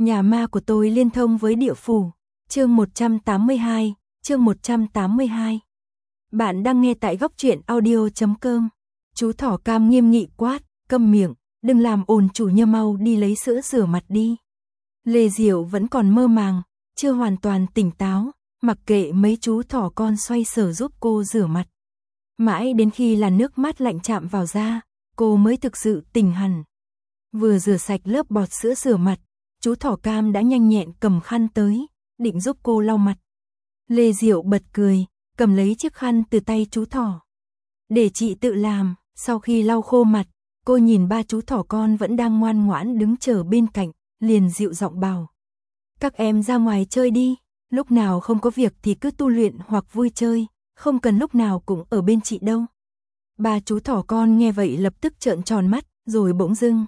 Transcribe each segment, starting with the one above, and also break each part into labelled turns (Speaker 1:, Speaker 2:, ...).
Speaker 1: Nhà ma của tôi liên thông với địa phủ. Chương 182, chương 182. Bạn đang nghe tại góc truyện audio.com. Chú thỏ cam nghiêm nghị quát, câm miệng, đừng làm ồn, chủ nhân mau đi lấy sữa rửa mặt đi. Lê Diệu vẫn còn mơ màng, chưa hoàn toàn tỉnh táo, mặc kệ mấy chú thỏ con xoay sở giúp cô rửa mặt. Mãi đến khi làn nước mát lạnh chạm vào da, cô mới thực sự tỉnh hẳn. Vừa rửa sạch lớp bọt sữa rửa mặt, chú thỏ cam đã nhanh nhẹn cầm khăn tới, định giúp cô lau mặt. Lê Diệu bật cười, cầm lấy chiếc khăn từ tay chú thỏ. Để chị tự làm. Sau khi lau khô mặt, cô nhìn ba chú thỏ con vẫn đang ngoan ngoãn đứng chờ bên cạnh, liền dịu giọng bảo. Các em ra ngoài chơi đi, lúc nào không có việc thì cứ tu luyện hoặc vui chơi, không cần lúc nào cũng ở bên chị đâu. Ba chú thỏ con nghe vậy lập tức trợn tròn mắt, rồi bỗng dưng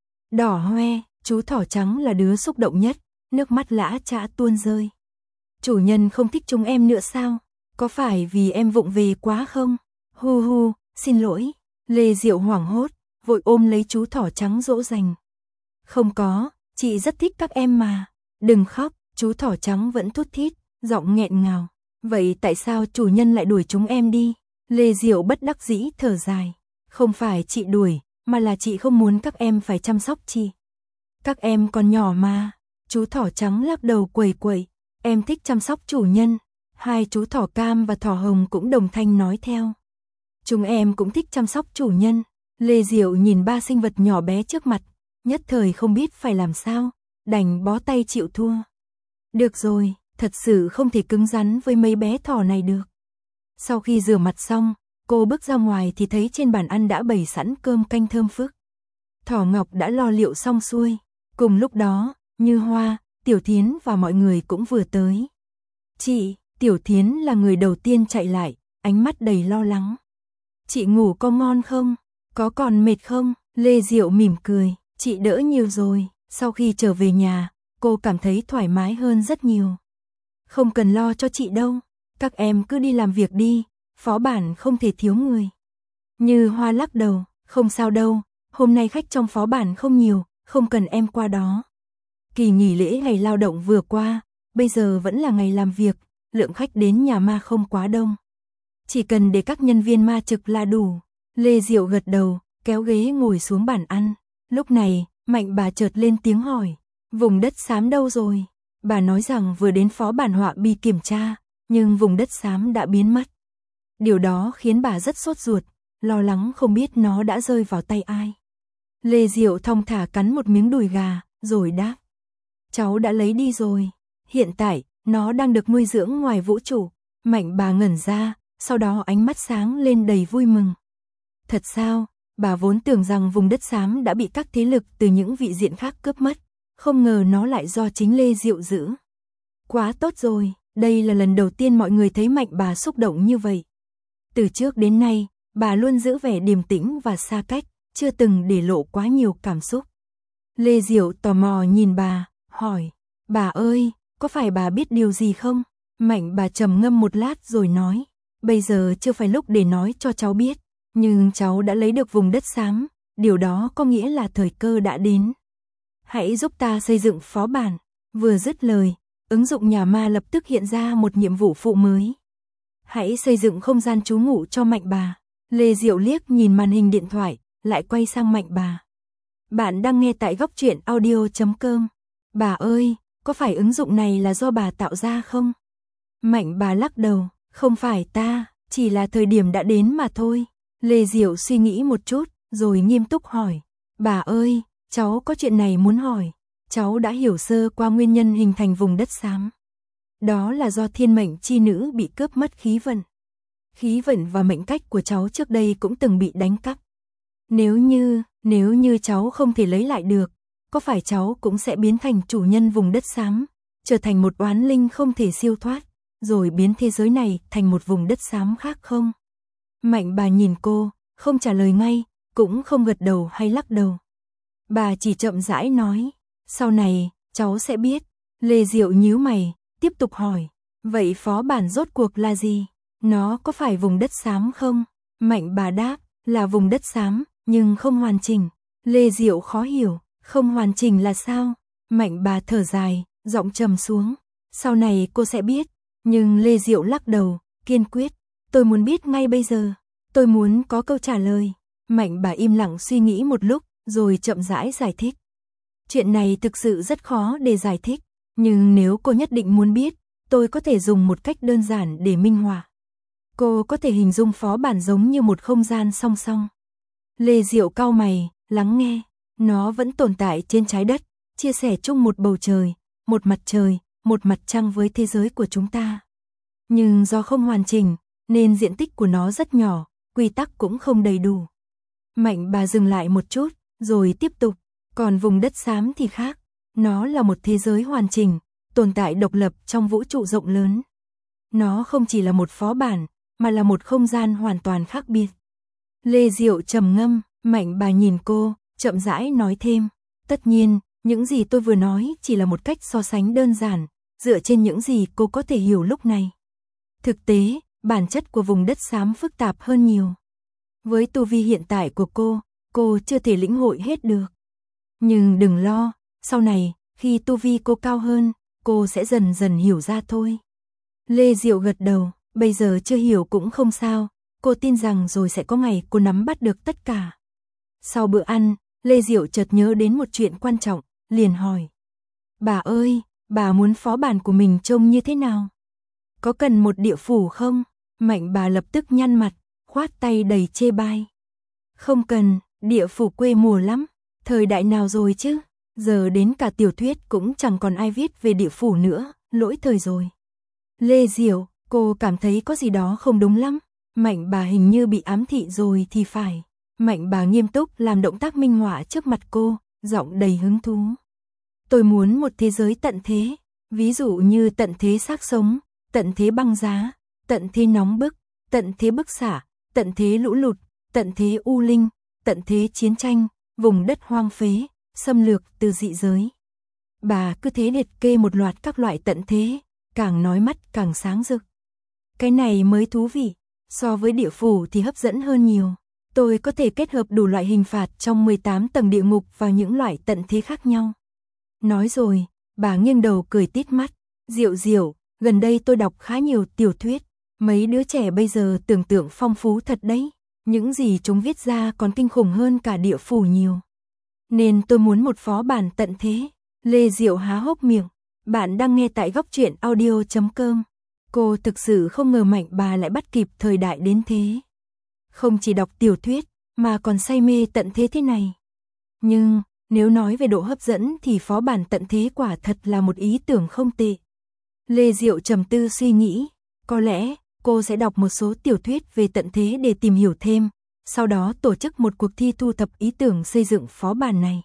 Speaker 1: đỏ hoe. Chú thỏ trắng là đứa xúc động nhất, nước mắt lã chã tuôn rơi. Chủ nhân không thích chúng em nữa sao? Có phải vì em vụng về quá không? Hu hu, xin lỗi. Lê Diệu hoảng hốt, vội ôm lấy chú thỏ trắng dỗ dành. Không có, chị rất thích các em mà. Đừng khóc, chú thỏ trắng vẫn thút thít, giọng nghẹn ngào. Vậy tại sao chủ nhân lại đuổi chúng em đi? Lê Diệu bất đắc dĩ thở dài. Không phải chị đuổi, mà là chị không muốn các em phải chăm sóc chị. Các em còn nhỏ mà. Chú thỏ trắng lắc đầu quẩy quẩy. Em thích chăm sóc chủ nhân. Hai chú thỏ cam và thỏ hồng cũng đồng thanh nói theo. Chúng em cũng thích chăm sóc chủ nhân. Lê Diệu nhìn ba sinh vật nhỏ bé trước mặt, nhất thời không biết phải làm sao, đành bó tay chịu thua. Được rồi, thật sự không thể cứng rắn với mấy bé thỏ này được. Sau khi rửa mặt xong, cô bước ra ngoài thì thấy trên bàn ăn đã bày sẵn cơm canh thơm phức. Thỏ Ngọc đã lo liệu xong xuôi. Cùng lúc đó, Như Hoa, Tiểu Thiến và mọi người cũng vừa tới. Chị, Tiểu Thiến là người đầu tiên chạy lại, ánh mắt đầy lo lắng. Chị ngủ có ngon không? Có còn mệt không? Lê Diệu mỉm cười, chị đỡ nhiều rồi. Sau khi trở về nhà, cô cảm thấy thoải mái hơn rất nhiều. Không cần lo cho chị đâu, các em cứ đi làm việc đi, phó bản không thể thiếu người. Như Hoa lắc đầu, không sao đâu, hôm nay khách trong phó bản không nhiều, không cần em qua đó. Kỳ nghỉ lễ ngày lao động vừa qua, bây giờ vẫn là ngày làm việc, lượng khách đến nhà ma không quá đông. Chỉ cần để các nhân viên ma trực là đủ. Lê Diệu gật đầu, kéo ghế ngồi xuống bàn ăn. Lúc này, Mạnh bà chợt lên tiếng hỏi, vùng đất xám đâu rồi? Bà nói rằng vừa đến phó bản họa bi kiểm tra, nhưng vùng đất xám đã biến mất. Điều đó khiến bà rất sốt ruột, lo lắng không biết nó đã rơi vào tay ai. Lê Diệu thong thả cắn một miếng đùi gà, rồi đáp. Cháu đã lấy đi rồi. Hiện tại, nó đang được nuôi dưỡng ngoài vũ trụ. Mạnh bà ngẩn ra, sau đó ánh mắt sáng lên đầy vui mừng. Thật sao? Bà vốn tưởng rằng vùng đất xám đã bị các thế lực từ những vị diện khác cướp mất. Không ngờ nó lại do chính Lê Diệu giữ. Quá tốt rồi, đây là lần đầu tiên mọi người thấy Mạnh bà xúc động như vậy. Từ trước đến nay, bà luôn giữ vẻ điềm tĩnh và xa cách, chưa từng để lộ quá nhiều cảm xúc. Lê Diệu tò mò nhìn bà, hỏi, bà ơi, có phải bà biết điều gì không? Mạnh bà trầm ngâm một lát rồi nói, bây giờ chưa phải lúc để nói cho cháu biết, nhưng cháu đã lấy được vùng đất xám, điều đó có nghĩa là thời cơ đã đến. Hãy giúp ta xây dựng phó bản. Vừa dứt lời, ứng dụng nhà ma lập tức hiện ra một nhiệm vụ phụ mới. Hãy xây dựng không gian trú ngụ cho Mạnh bà. Lê Diệu liếc nhìn màn hình điện thoại, lại quay sang Mạnh bà. Bạn đang nghe tại góc truyện audio.com. Bà ơi, có phải ứng dụng này là do bà tạo ra không? Mạnh bà lắc đầu, không phải ta, chỉ là thời điểm đã đến mà thôi. Lê Diệu suy nghĩ một chút, rồi nghiêm túc hỏi. Bà ơi, cháu có chuyện này muốn hỏi. Cháu đã hiểu sơ qua nguyên nhân hình thành vùng đất xám. Đó là do thiên mệnh chi nữ bị cướp mất khí vận. Khí vận và mệnh cách của cháu trước đây cũng từng bị đánh cắp. Nếu như cháu không thể lấy lại được, có phải cháu cũng sẽ biến thành chủ nhân vùng đất xám, trở thành một oán linh không thể siêu thoát, rồi biến thế giới này thành một vùng đất xám khác không? Mạnh bà nhìn cô, không trả lời ngay, cũng không gật đầu hay lắc đầu. Bà chỉ chậm rãi nói, sau này, cháu sẽ biết. Lê Diệu nhíu mày, tiếp tục hỏi, vậy phó bản rốt cuộc là gì? Nó có phải vùng đất xám không? Mạnh bà đáp, là vùng đất xám, nhưng không hoàn chỉnh. Lê Diệu khó hiểu, không hoàn chỉnh là sao? Mạnh bà thở dài, giọng trầm xuống. Sau này cô sẽ biết. Nhưng Lê Diệu lắc đầu, kiên quyết. Tôi muốn biết ngay bây giờ. Tôi muốn có câu trả lời. Mạnh bà im lặng suy nghĩ một lúc, rồi chậm rãi giải thích. Chuyện này thực sự rất khó để giải thích. Nhưng nếu cô nhất định muốn biết, tôi có thể dùng một cách đơn giản để minh họa. Cô có thể hình dung phó bản giống như một không gian song song. Lê Diệu cau mày, lắng nghe. Nó vẫn tồn tại trên trái đất, chia sẻ chung một bầu trời, một mặt trời, một mặt trăng với thế giới của chúng ta. Nhưng do không hoàn chỉnh, nên diện tích của nó rất nhỏ, quy tắc cũng không đầy đủ. Mạnh bà dừng lại một chút, rồi tiếp tục. Còn vùng đất xám thì khác. Nó là một thế giới hoàn chỉnh, tồn tại độc lập trong vũ trụ rộng lớn. Nó không chỉ là một phó bản, mà là một không gian hoàn toàn khác biệt. Lê Diệu trầm ngâm, Mạnh bà nhìn cô, chậm rãi nói thêm. Tất nhiên, những gì tôi vừa nói chỉ là một cách so sánh đơn giản, dựa trên những gì cô có thể hiểu lúc này. Thực tế, bản chất của vùng đất xám phức tạp hơn nhiều. Với tu vi hiện tại của cô chưa thể lĩnh hội hết được. Nhưng đừng lo, sau này, khi tu vi cô cao hơn, cô sẽ dần dần hiểu ra thôi. Lê Diệu gật đầu, bây giờ chưa hiểu cũng không sao, cô tin rằng rồi sẽ có ngày cô nắm bắt được tất cả. Sau bữa ăn, Lê Diệu chợt nhớ đến một chuyện quan trọng, liền hỏi. Bà ơi, bà muốn phó bản của mình trông như thế nào? Có cần một địa phủ không? Mạnh bà lập tức nhăn mặt, khoát tay đầy chê bai. Không cần, địa phủ quê mùa lắm. Thời đại nào rồi chứ? Giờ đến cả tiểu thuyết cũng chẳng còn ai viết về địa phủ nữa, lỗi thời rồi. Lê Diệu, cô cảm thấy có gì đó không đúng lắm. Mạnh bà hình như bị ám thị rồi thì phải. Mạnh bà nghiêm túc làm động tác minh họa trước mặt cô, giọng đầy hứng thú. Tôi muốn một thế giới tận thế, ví dụ như tận thế xác sống, tận thế băng giá, tận thế nóng bức, tận thế bức xạ, tận thế lũ lụt, tận thế u linh, tận thế chiến tranh, vùng đất hoang phế, xâm lược từ dị giới. Bà cứ thế liệt kê một loạt các loại tận thế, càng nói mắt càng sáng rực. Cái này mới thú vị, so với địa phủ thì hấp dẫn hơn nhiều. Tôi có thể kết hợp đủ loại hình phạt trong 18 tầng địa ngục vào những loại tận thế khác nhau. Nói rồi, bà nghiêng đầu cười tít mắt. Diệu Diệu, gần đây tôi đọc khá nhiều tiểu thuyết. Mấy đứa trẻ bây giờ tưởng tượng phong phú thật đấy. Những gì chúng viết ra còn kinh khủng hơn cả địa phủ nhiều. Nên tôi muốn một phó bản tận thế. Lê Diệu há hốc miệng. Bạn đang nghe tại Góc Truyện Audio.com. Cô thực sự không ngờ Mạnh bà lại bắt kịp thời đại đến thế. Không chỉ đọc tiểu thuyết, mà còn say mê tận thế thế này. Nhưng, nếu nói về độ hấp dẫn thì phó bản tận thế quả thật là một ý tưởng không tệ. Lê Diệu trầm tư suy nghĩ. Có lẽ, cô sẽ đọc một số tiểu thuyết về tận thế để tìm hiểu thêm, sau đó tổ chức một cuộc thi thu thập ý tưởng xây dựng phó bản này.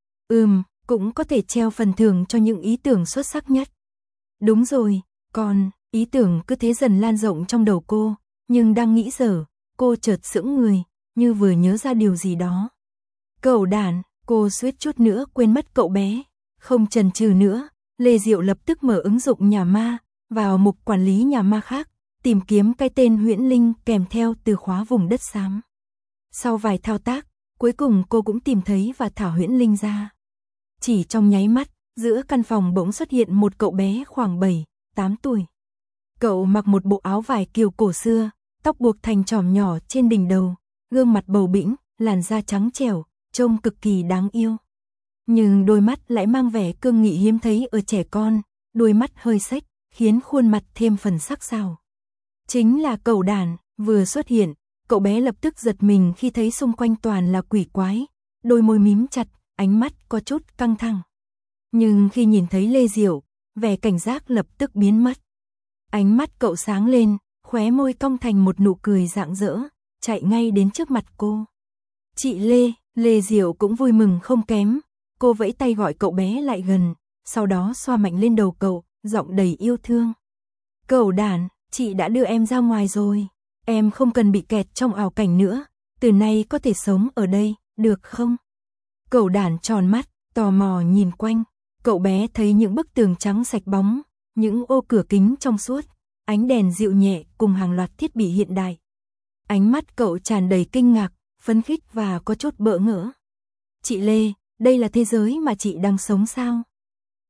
Speaker 1: Cũng có thể treo phần thưởng cho những ý tưởng xuất sắc nhất. Đúng rồi, còn, ý tưởng cứ thế dần lan rộng trong đầu cô, nhưng đang nghĩ dở, cô chợt sững người, như vừa nhớ ra điều gì đó. Cậu đàn, cô suýt chút nữa quên mất cậu bé. Không chần chừ nữa, Lê Diệu lập tức mở ứng dụng nhà ma, vào mục quản lý nhà ma khác, tìm kiếm cái tên Huyễn Linh kèm theo từ khóa vùng đất xám. Sau vài thao tác, cuối cùng cô cũng tìm thấy và thả Huyễn Linh ra. Chỉ trong nháy mắt, giữa căn phòng bỗng xuất hiện một cậu bé khoảng 7-8 tuổi. Cậu mặc một bộ áo vải kiều cổ xưa, tóc buộc thành chòm nhỏ trên đỉnh đầu, gương mặt bầu bĩnh, làn da trắng trẻo, trông cực kỳ đáng yêu. Nhưng đôi mắt lại mang vẻ cương nghị hiếm thấy ở trẻ con, đôi mắt hơi xếch, khiến khuôn mặt thêm phần sắc sảo. Chính là cậu đàn, vừa xuất hiện, cậu bé lập tức giật mình khi thấy xung quanh toàn là quỷ quái, đôi môi mím chặt, ánh mắt có chút căng thẳng. Nhưng khi nhìn thấy Lê Diệu, vẻ cảnh giác lập tức biến mất. Ánh mắt cậu sáng lên, khóe môi cong thành một nụ cười rạng rỡ, chạy ngay đến trước mặt cô. Chị Lê, Lê Diệu cũng vui mừng không kém, cô vẫy tay gọi cậu bé lại gần, sau đó xoa mạnh lên đầu cậu, giọng đầy yêu thương. Cậu đàn, chị đã đưa em ra ngoài rồi, em không cần bị kẹt trong ảo cảnh nữa, từ nay có thể sống ở đây, được không? Cậu đàn tròn mắt, tò mò nhìn quanh, cậu bé thấy những bức tường trắng sạch bóng, những ô cửa kính trong suốt, ánh đèn dịu nhẹ cùng hàng loạt thiết bị hiện đại. Ánh mắt cậu tràn đầy kinh ngạc, phấn khích và có chút bỡ ngỡ. Chị Lê, đây là thế giới mà chị đang sống sao?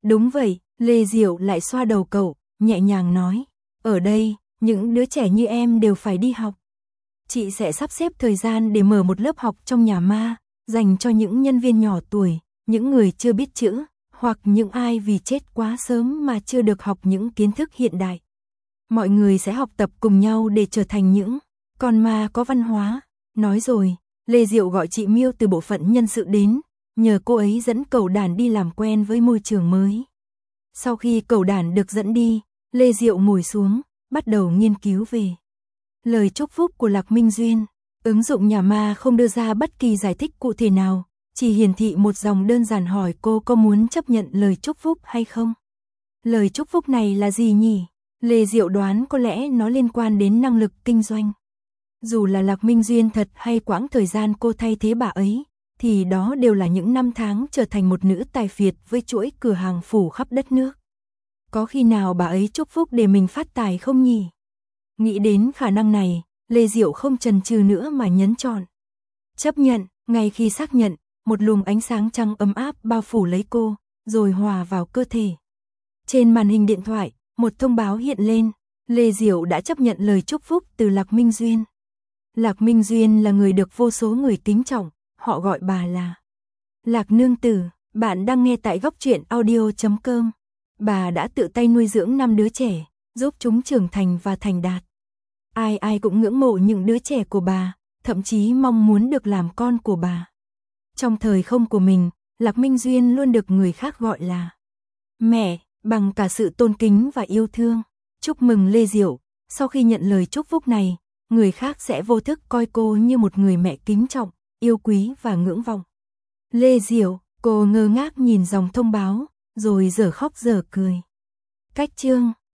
Speaker 1: Đúng vậy, Lê Diệu lại xoa đầu cậu, nhẹ nhàng nói. Ở đây, những đứa trẻ như em đều phải đi học. Chị sẽ sắp xếp thời gian để mở một lớp học trong nhà ma, dành cho những nhân viên nhỏ tuổi, những người chưa biết chữ, hoặc những ai vì chết quá sớm mà chưa được học những kiến thức hiện đại. Mọi người sẽ học tập cùng nhau để trở thành những con ma có văn hóa. Nói rồi, Lê Diệu gọi chị Miêu từ bộ phận nhân sự đến, nhờ cô ấy dẫn cẩu đàn đi làm quen với môi trường mới. Sau khi cẩu đàn được dẫn đi, Lê Diệu ngồi xuống, bắt đầu nghiên cứu về lời chúc phúc của Lạc Minh Duyên. Ứng dụng nhà ma không đưa ra bất kỳ giải thích cụ thể nào, chỉ hiển thị một dòng đơn giản hỏi cô có muốn chấp nhận lời chúc phúc hay không. Lời chúc phúc này là gì nhỉ? Lê Diệu đoán có lẽ nó liên quan đến năng lực kinh doanh. Dù là Lạc Minh Duyên thật hay quãng thời gian cô thay thế bà ấy, thì đó đều là những năm tháng trở thành một nữ tài phiệt với chuỗi cửa hàng phủ khắp đất nước. Có khi nào bà ấy chúc phúc để mình phát tài không nhỉ? Nghĩ đến khả năng này, Lê Diệu không chần chừ nữa mà nhấn chọn. Chấp nhận, ngay khi xác nhận, một luồng ánh sáng trắng ấm áp bao phủ lấy cô, rồi hòa vào cơ thể. Trên màn hình điện thoại, một thông báo hiện lên, Lê Diệu đã chấp nhận lời chúc phúc từ Lạc Minh Duyên. Lạc Minh Duyên là người được vô số người kính trọng, họ gọi bà là Lạc Nương Tử. Bạn đang nghe tại góc truyện audio.com. Bà đã tự tay nuôi dưỡng 5 đứa trẻ, giúp chúng trưởng thành và thành đạt. Ai ai cũng ngưỡng mộ những đứa trẻ của bà, thậm chí mong muốn được làm con của bà. Trong thời không của mình, Lạc Minh Duyên luôn được người khác gọi là mẹ, bằng cả sự tôn kính và yêu thương. Chúc mừng Lê Diệu, sau khi nhận lời chúc phúc này, người khác sẽ vô thức coi cô như một người mẹ kính trọng, yêu quý và ngưỡng vọng. Lê Diệu, cô ngơ ngác nhìn dòng thông báo, rồi dở khóc dở cười. Cách chương